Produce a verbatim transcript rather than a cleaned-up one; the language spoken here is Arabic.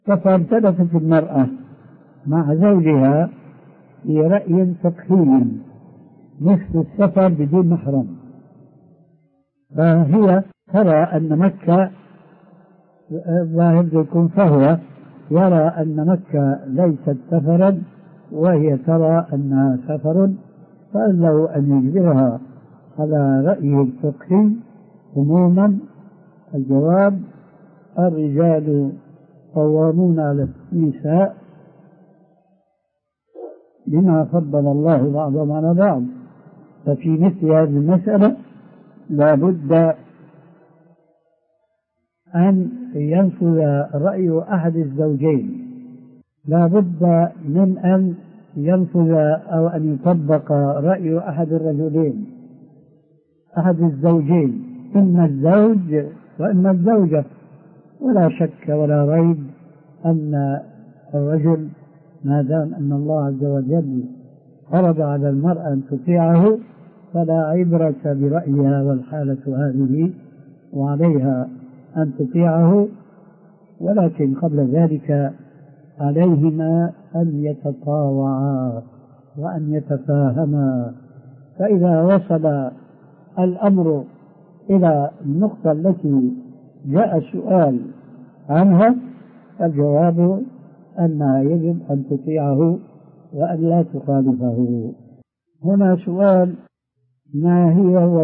فارتبطت المرأة مع زوجها برأي فقهي مثل السفر بدون محرم، فهي ترى أن مكة ظاهر يكون، فهو يرى أن مكة ليست سفرا وهي ترى أنها سفر، فقال له أن يجبرها على رأيه الفقهي. عموما الجواب: الرجال قوامون على النساء بما فضل الله بعضهم على بعض، ففي مثل هذه المسألة لا بد أن ينفذ رأي أحد الزوجين، لا بد من أن ينفذ أو أن يطبق رأي أحد الرجلين، أحد الزوجين، إما الزوج وإما الزوجة. ولا شك ولا ريب أن الرجل ما دام أن الله عز وجل فرض على المرأة أن تطيعه فلا عبرة برأيها، والحالة هذه وعليها أن تطيعه، ولكن قبل ذلك عليهما أن يتطاوعا وأن يتفاهما. فإذا وصل الأمر إلى النقطة التي جاء السؤال عنها فالجواب أنها يجب أن تطيعه وأن لا تخالفه. هنا سؤال: ما هي